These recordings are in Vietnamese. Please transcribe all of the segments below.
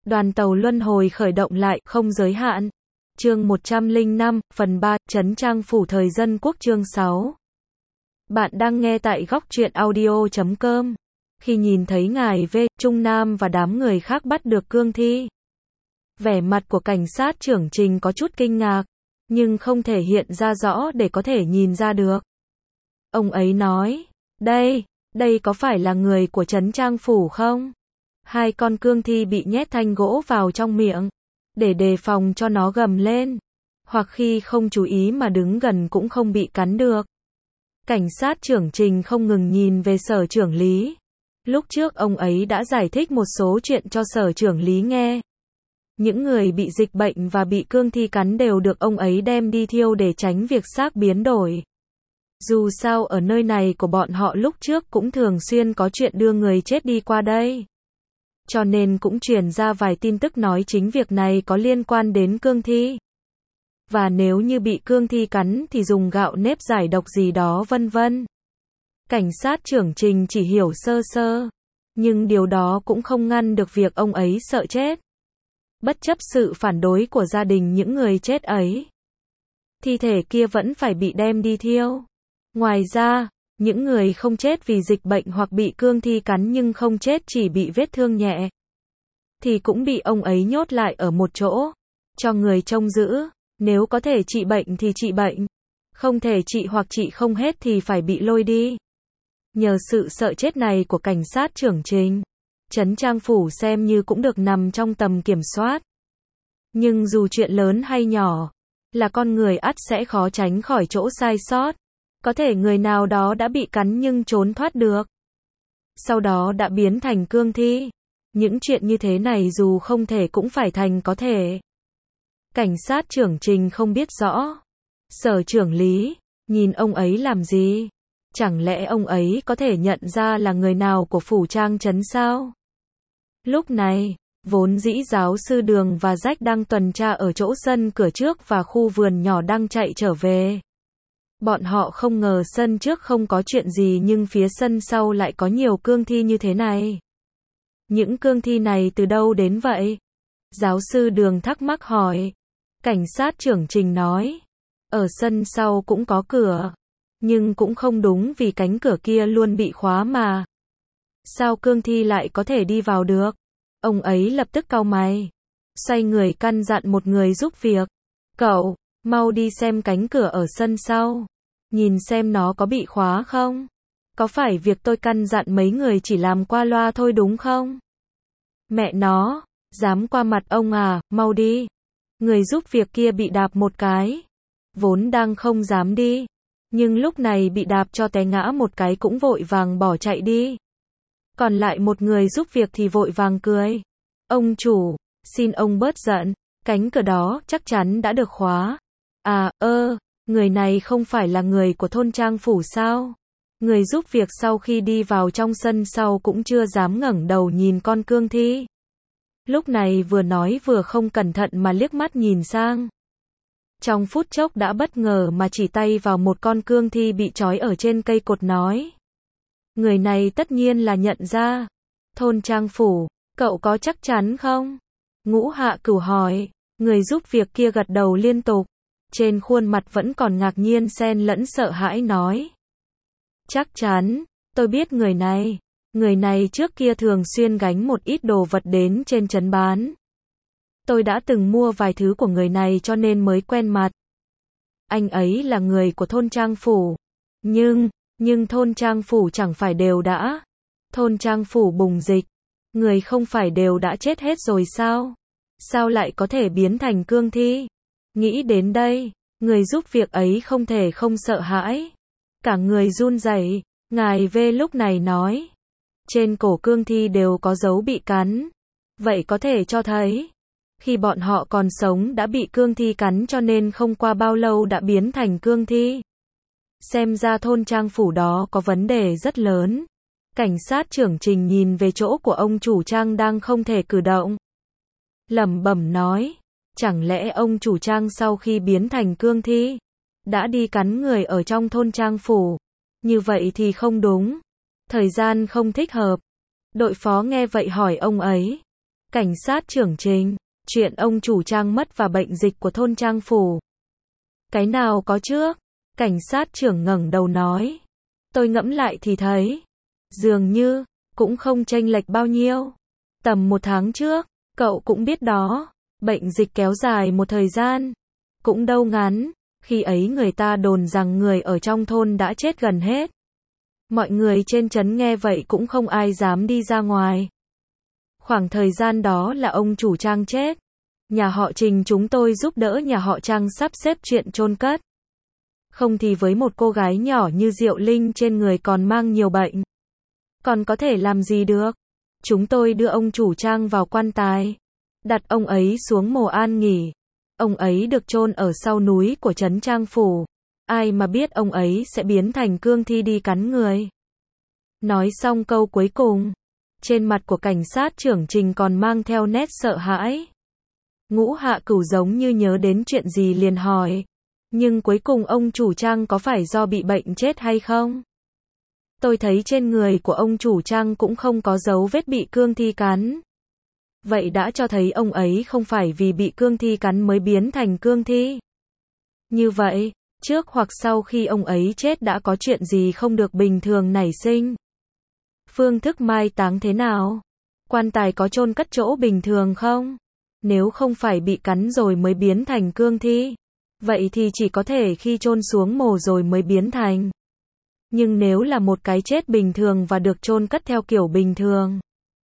Đoàn tàu luân hồi khởi động lại, không giới hạn. Chương 105, phần 3, Trấn Trang Phủ Thời Dân Quốc chương 6. Bạn đang nghe tại góc truyện audio.com. Khi nhìn thấy ngài V. Trung Nam và đám người khác bắt được cương thi, vẻ mặt của cảnh sát trưởng Trình có chút kinh ngạc, nhưng không thể hiện ra rõ để có thể nhìn ra được. Ông ấy nói, đây có phải là người của Trấn Trang Phủ không? Hai con cương thi bị nhét thanh gỗ vào trong miệng, để đề phòng cho nó gầm lên, hoặc khi không chú ý mà đứng gần cũng không bị cắn được. Cảnh sát trưởng Trình không ngừng nhìn về sở trưởng lý. Lúc trước ông ấy đã giải thích một số chuyện cho sở trưởng lý nghe. Những người bị dịch bệnh và bị cương thi cắn đều được ông ấy đem đi thiêu để tránh việc xác biến đổi. Dù sao ở nơi này của bọn họ lúc trước cũng thường xuyên có chuyện đưa người chết đi qua đây. Cho nên cũng truyền ra vài tin tức nói chính việc này có liên quan đến cương thi. Và nếu như bị cương thi cắn thì dùng gạo nếp giải độc gì đó vân vân. Cảnh sát trưởng Trình chỉ hiểu sơ sơ. Nhưng điều đó cũng không ngăn được việc ông ấy sợ chết. Bất chấp sự phản đối của gia đình những người chết ấy, thi thể kia vẫn phải bị đem đi thiêu. Ngoài ra, những người không chết vì dịch bệnh hoặc bị cương thi cắn nhưng không chết chỉ bị vết thương nhẹ, thì cũng bị ông ấy nhốt lại ở một chỗ, cho người trông giữ. Nếu có thể trị bệnh thì trị bệnh, không thể trị hoặc trị không hết thì phải bị lôi đi. Nhờ sự sợ chết này của cảnh sát trưởng Trình, Trấn Trang Phủ xem như cũng được nằm trong tầm kiểm soát. Nhưng dù chuyện lớn hay nhỏ, là con người ắt sẽ khó tránh khỏi chỗ sai sót. Có thể người nào đó đã bị cắn nhưng trốn thoát được, sau đó đã biến thành cương thi. Những chuyện như thế này dù không thể cũng phải thành có thể. Cảnh sát trưởng Trình không biết rõ. Sở trưởng lý, nhìn ông ấy làm gì? Chẳng lẽ ông ấy có thể nhận ra là người nào của phủ Trang Trấn sao? Lúc này, vốn dĩ giáo sư Đường và Rách đang tuần tra ở chỗ sân cửa trước và khu vườn nhỏ đang chạy trở về. Bọn họ không ngờ sân trước không có chuyện gì nhưng phía sân sau lại có nhiều cương thi như thế này. Những cương thi này từ đâu đến vậy? Giáo sư Đường thắc mắc hỏi. Cảnh sát trưởng Trình nói, ở sân sau cũng có cửa, nhưng cũng không đúng vì cánh cửa kia luôn bị khóa mà. Sao cương thi lại có thể đi vào được? Ông ấy lập tức cau mày, xoay người căn dặn một người giúp việc. Cậu, mau đi xem cánh cửa ở sân sau, nhìn xem nó có bị khóa không? Có phải việc tôi căn dặn mấy người chỉ làm qua loa thôi đúng không? Mẹ nó, dám qua mặt ông à, mau đi. Người giúp việc kia bị đạp một cái, vốn đang không dám đi, nhưng lúc này bị đạp cho té ngã một cái cũng vội vàng bỏ chạy đi. Còn lại một người giúp việc thì vội vàng cười. Ông chủ, xin ông bớt giận, cánh cửa đó chắc chắn đã được khóa. À, người này không phải là người của thôn Trang Phủ sao? Người giúp việc sau khi đi vào trong sân sau cũng chưa dám ngẩng đầu nhìn con cương thi. Lúc này vừa nói vừa không cẩn thận mà liếc mắt nhìn sang. Trong phút chốc đã bất ngờ mà chỉ tay vào một con cương thi bị trói ở trên cây cột nói. Người này tất nhiên là nhận ra. Thôn Trang Phủ, cậu có chắc chắn không? Ngũ Hạ Cửu hỏi. Người giúp việc kia gật đầu liên tục. Trên khuôn mặt vẫn còn ngạc nhiên xen lẫn sợ hãi nói. Chắc chắn, tôi biết người này. Người này trước kia thường xuyên gánh một ít đồ vật đến trên trấn bán. Tôi đã từng mua vài thứ của người này cho nên mới quen mặt. Anh ấy là người của thôn Trang Phủ. Nhưng thôn Trang Phủ chẳng phải đều đã. Thôn Trang Phủ bùng dịch. Người không phải đều đã chết hết rồi sao? Sao lại có thể biến thành cương thi? Nghĩ đến đây, người giúp việc ấy không thể không sợ hãi. Cả người run rẩy. Ngài V lúc này nói. Trên cổ cương thi đều có dấu bị cắn. Vậy có thể cho thấy, khi bọn họ còn sống đã bị cương thi cắn cho nên không qua bao lâu đã biến thành cương thi. Xem ra thôn Trang Phủ đó có vấn đề rất lớn. Cảnh sát trưởng Trình nhìn về chỗ của ông chủ Trang đang không thể cử động. Lẩm bẩm nói, chẳng lẽ ông chủ Trang sau khi biến thành cương thi, đã đi cắn người ở trong thôn Trang Phủ? Như vậy thì không đúng. Thời gian không thích hợp. Đội phó nghe vậy hỏi ông ấy. Cảnh sát trưởng Trình, chuyện ông chủ Trang mất và bệnh dịch của thôn Trang Phủ. Cái nào có trước? Cảnh sát trưởng ngẩng đầu nói. Tôi ngẫm lại thì thấy, dường như, cũng không chênh lệch bao nhiêu. Tầm 1 tháng trước, cậu cũng biết đó, bệnh dịch kéo dài một thời gian, cũng đâu ngắn, khi ấy người ta đồn rằng người ở trong thôn đã chết gần hết. Mọi người trên trấn nghe vậy cũng không ai dám đi ra ngoài. Khoảng thời gian đó là ông chủ Trang chết. Nhà họ Trình chúng tôi giúp đỡ nhà họ Trang sắp xếp chuyện chôn cất. Không thì với một cô gái nhỏ như Diệu Linh trên người còn mang nhiều bệnh, còn có thể làm gì được. Chúng tôi đưa ông chủ Trang vào quan tài, đặt ông ấy xuống mồ an nghỉ. Ông ấy được chôn ở sau núi của trấn Trang Phủ. Ai mà biết ông ấy sẽ biến thành cương thi đi cắn người. Nói xong câu cuối cùng, trên mặt của cảnh sát trưởng Trình còn mang theo nét sợ hãi. Ngũ Hạ Cửu giống như nhớ đến chuyện gì liền hỏi. Nhưng cuối cùng ông chủ Trang có phải do bị bệnh chết hay không? Tôi thấy trên người của ông chủ Trang cũng không có dấu vết bị cương thi cắn. Vậy đã cho thấy ông ấy không phải vì bị cương thi cắn mới biến thành cương thi. Như vậy, trước hoặc sau khi ông ấy chết đã có chuyện gì không được bình thường nảy sinh? Phương thức mai táng thế nào? Quan tài có chôn cất chỗ bình thường không? Nếu không phải bị cắn rồi mới biến thành cương thi, vậy thì chỉ có thể khi chôn xuống mồ rồi mới biến thành. Nhưng nếu là một cái chết bình thường và được chôn cất theo kiểu bình thường,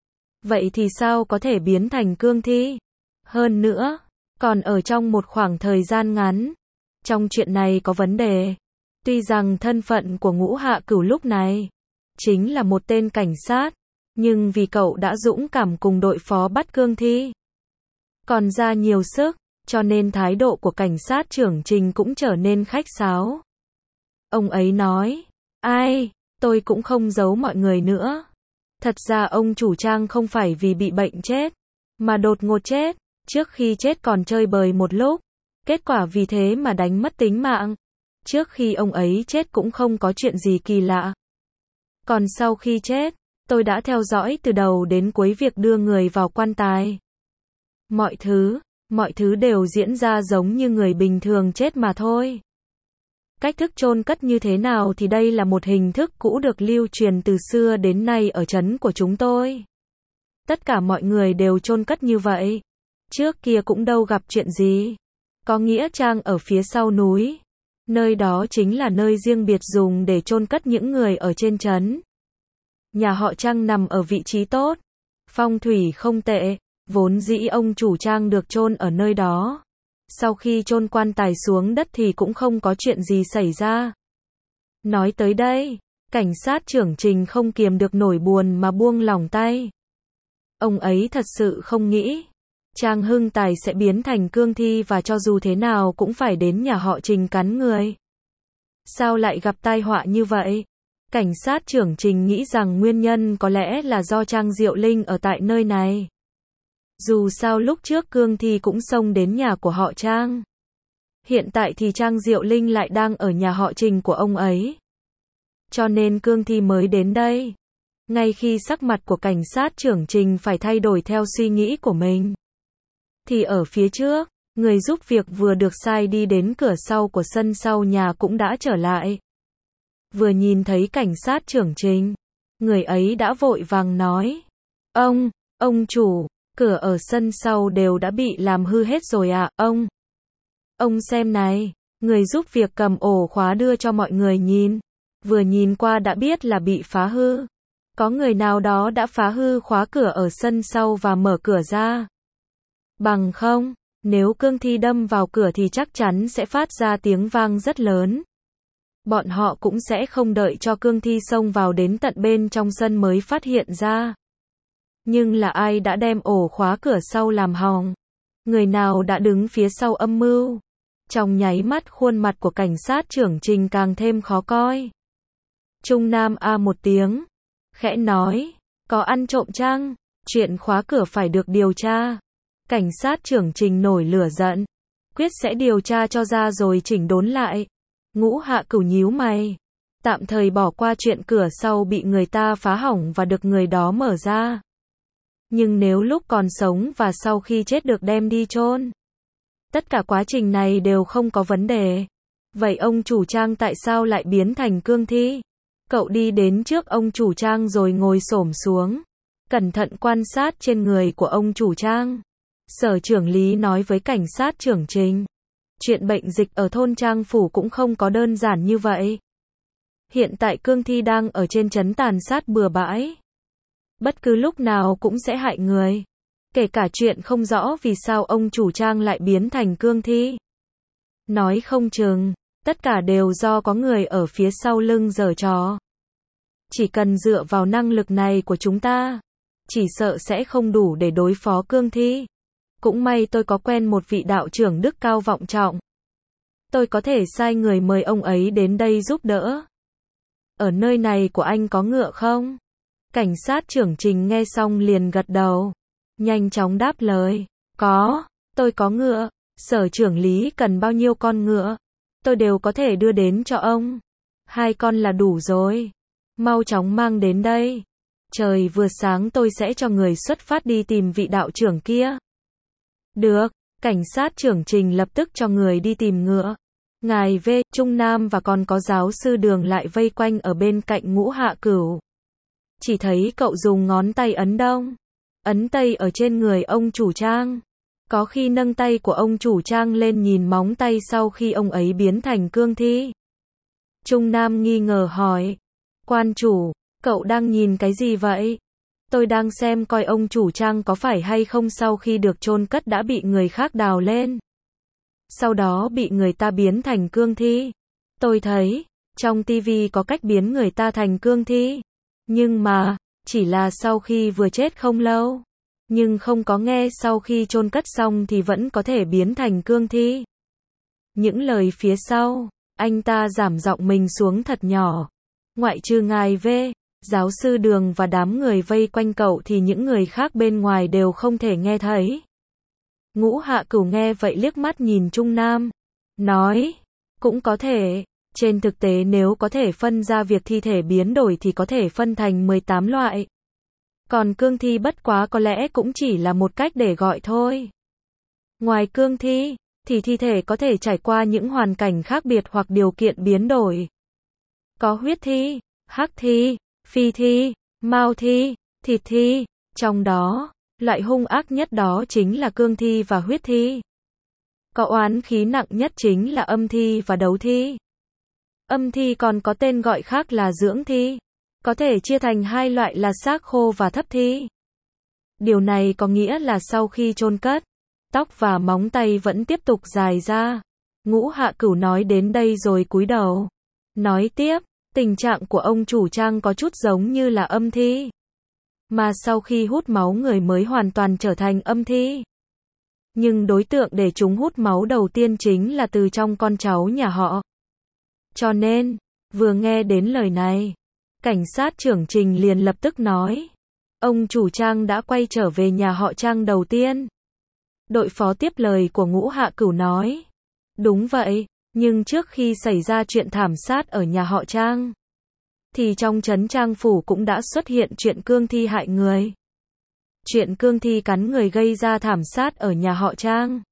vậy thì sao có thể biến thành cương thi? Hơn nữa, còn ở trong một khoảng thời gian ngắn. Trong chuyện này có vấn đề. Tuy rằng thân phận của Ngũ Hạ Cửu lúc này chính là một tên cảnh sát, nhưng vì cậu đã dũng cảm cùng đội phó bắt cương thi, còn ra nhiều sức, cho nên thái độ của cảnh sát trưởng Trình cũng trở nên khách sáo. Ông ấy nói, ai, tôi cũng không giấu mọi người nữa. Thật ra ông chủ Trang không phải vì bị bệnh chết, mà đột ngột chết, trước khi chết còn chơi bời một lúc, kết quả vì thế mà đánh mất tính mạng. Trước khi ông ấy chết cũng không có chuyện gì kỳ lạ. Còn sau khi chết, tôi đã theo dõi từ đầu đến cuối việc đưa người vào quan tài. Mọi thứ đều diễn ra giống như người bình thường chết mà thôi. Cách thức chôn cất như thế nào thì đây là một hình thức cũ được lưu truyền từ xưa đến nay ở trấn của chúng tôi. Tất cả mọi người đều chôn cất như vậy. Trước kia cũng đâu gặp chuyện gì. Có nghĩa trang ở phía sau núi. Nơi đó chính là nơi riêng biệt dùng để chôn cất những người ở trên trấn. Nhà họ Trang nằm ở vị trí tốt. Phong thủy không tệ. Vốn dĩ ông chủ Trang được chôn ở nơi đó. Sau khi chôn quan tài xuống đất thì cũng không có chuyện gì xảy ra. Nói tới đây, cảnh sát trưởng Trình không kiềm được nổi buồn mà buông lỏng tay. Ông ấy thật sự không nghĩ Trang Hưng Tài sẽ biến thành cương thi và cho dù thế nào cũng phải đến nhà họ Trình cắn người. Sao lại gặp tai họa như vậy? Cảnh sát trưởng Trình nghĩ rằng nguyên nhân có lẽ là do Trang Diệu Linh ở tại nơi này. Dù sao lúc trước cương thi cũng xông đến nhà của họ Trang. Hiện tại thì Trang Diệu Linh lại đang ở nhà họ Trình của ông ấy. Cho nên cương thi mới đến đây. Ngay khi sắc mặt của cảnh sát trưởng Trình phải thay đổi theo suy nghĩ của mình, thì ở phía trước, người giúp việc vừa được sai đi đến cửa sau của sân sau nhà cũng đã trở lại. Vừa nhìn thấy cảnh sát trưởng Trình, người ấy đã vội vàng nói. Ông chủ, cửa ở sân sau đều đã bị làm hư hết rồi ạ, ông. Ông xem này, người giúp việc cầm ổ khóa đưa cho mọi người nhìn. Vừa nhìn qua đã biết là bị phá hư. Có người nào đó đã phá hư khóa cửa ở sân sau và mở cửa ra. Bằng không, nếu cương thi đâm vào cửa thì chắc chắn sẽ phát ra tiếng vang rất lớn. Bọn họ cũng sẽ không đợi cho cương thi xông vào đến tận bên trong sân mới phát hiện ra. Nhưng là ai đã đem ổ khóa cửa sau làm hỏng? Người nào đã đứng phía sau âm mưu? Trong nháy mắt khuôn mặt của cảnh sát trưởng Trình càng thêm khó coi. Trung Nam a một tiếng, khẽ nói, có ăn trộm chăng? Chuyện khóa cửa phải được điều tra. Cảnh sát trưởng Trình nổi lửa giận, quyết sẽ điều tra cho ra rồi chỉnh đốn lại. Ngũ Hạ Cửu nhíu mày, tạm thời bỏ qua chuyện cửa sau bị người ta phá hỏng và được người đó mở ra. Nhưng nếu lúc còn sống và sau khi chết được đem đi chôn, tất cả quá trình này đều không có vấn đề. Vậy ông chủ trang tại sao lại biến thành cương thi? Cậu đi đến trước ông chủ trang rồi ngồi xổm xuống, cẩn thận quan sát trên người của ông chủ trang. Sở trưởng Lý nói với cảnh sát trưởng Trình, chuyện bệnh dịch ở thôn Trang Phủ cũng không có đơn giản như vậy. Hiện tại cương thi đang ở trên trấn tàn sát bừa bãi. Bất cứ lúc nào cũng sẽ hại người. Kể cả chuyện không rõ vì sao ông chủ trang lại biến thành cương thi. Nói không chừng, tất cả đều do có người ở phía sau lưng giở trò. Chỉ cần dựa vào năng lực này của chúng ta, chỉ sợ sẽ không đủ để đối phó cương thi. Cũng may tôi có quen một vị đạo trưởng đức cao vọng trọng. Tôi có thể sai người mời ông ấy đến đây giúp đỡ. Ở nơi này của anh có ngựa không? Cảnh sát trưởng Trình nghe xong liền gật đầu. Nhanh chóng đáp lời. Có, tôi có ngựa. Sở trưởng Lý cần bao nhiêu con ngựa? Tôi đều có thể đưa đến cho ông. 2 con là đủ rồi. Mau chóng mang đến đây. Trời vừa sáng tôi sẽ cho người xuất phát đi tìm vị đạo trưởng kia. Được, cảnh sát trưởng Trình lập tức cho người đi tìm ngựa. Ngài V, Trung Nam và còn có giáo sư Đường lại vây quanh ở bên cạnh Ngũ Hạ Cửu. Chỉ thấy cậu dùng ngón tay ấn đông, ấn tây ở trên người ông chủ trang. Có khi nâng tay của ông chủ trang lên nhìn móng tay sau khi ông ấy biến thành cương thi. Trung Nam nghi ngờ hỏi, quan chủ, cậu đang nhìn cái gì vậy? Tôi đang xem coi ông chủ trang có phải hay không sau khi được chôn cất đã bị người khác đào lên. Sau đó bị người ta biến thành cương thi. Tôi thấy, trong tivi có cách biến người ta thành cương thi. Nhưng mà, chỉ là sau khi vừa chết không lâu. Nhưng không có nghe sau khi chôn cất xong thì vẫn có thể biến thành cương thi. Những lời phía sau, anh ta giảm giọng mình xuống thật nhỏ. Ngoại trừ ngài V, giáo sư Đường và đám người vây quanh cậu thì những người khác bên ngoài đều không thể nghe thấy. Ngũ Hạ Cửu nghe vậy liếc mắt nhìn Trung Nam, nói, cũng có thể, trên thực tế nếu có thể phân ra việc thi thể biến đổi thì có thể phân thành 18 loại. Còn cương thi bất quá có lẽ cũng chỉ là một cách để gọi thôi. Ngoài cương thi, thì thi thể có thể trải qua những hoàn cảnh khác biệt hoặc điều kiện biến đổi. Có huyết thi, hắc thi, phi thi, mao thi, thịt thi, trong đó, loại hung ác nhất đó chính là cương thi và huyết thi. Có oán khí nặng nhất chính là âm thi và đấu thi. Âm thi còn có tên gọi khác là dưỡng thi. Có thể chia thành 2 loại là xác khô và thấp thi. Điều này có nghĩa là sau khi chôn cất, tóc và móng tay vẫn tiếp tục dài ra. Ngũ Hạ Cửu nói đến đây rồi cúi đầu. Nói tiếp, tình trạng của ông chủ trang có chút giống như là âm thi. Mà sau khi hút máu người mới hoàn toàn trở thành âm thi. Nhưng đối tượng để chúng hút máu đầu tiên chính là từ trong con cháu nhà họ. Cho nên, vừa nghe đến lời này, cảnh sát trưởng Trình liền lập tức nói, ông chủ Trang đã quay trở về nhà họ Trang đầu tiên. Đội phó tiếp lời của Ngũ Hạ Cửu nói, đúng vậy, nhưng trước khi xảy ra chuyện thảm sát ở nhà họ Trang, thì trong trấn Trang Phủ cũng đã xuất hiện chuyện cương thi hại người. Chuyện cương thi cắn người gây ra thảm sát ở nhà họ Trang.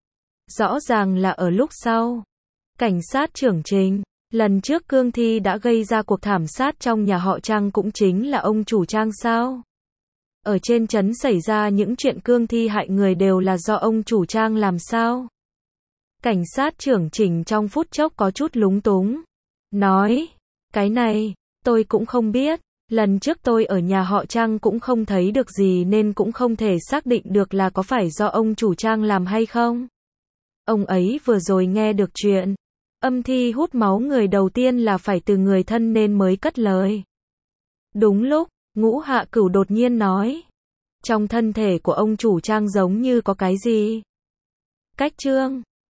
Rõ ràng là ở lúc sau. Cảnh sát trưởng Trình, lần trước cương thi đã gây ra cuộc thảm sát trong nhà họ Trang cũng chính là ông chủ Trang sao? Ở trên trấn xảy ra những chuyện cương thi hại người đều là do ông chủ Trang làm sao? Cảnh sát trưởng Trình trong phút chốc có chút lúng túng. Nói, cái này, tôi cũng không biết. Lần trước tôi ở nhà họ Trang cũng không thấy được gì nên cũng không thể xác định được là có phải do ông chủ Trang làm hay không. Ông ấy vừa rồi nghe được chuyện âm thi hút máu người đầu tiên là phải từ người thân nên mới cất lời. Đúng lúc, Ngũ Hạ Cửu đột nhiên nói, trong thân thể của ông chủ Trang giống như có cái gì. Cách trương.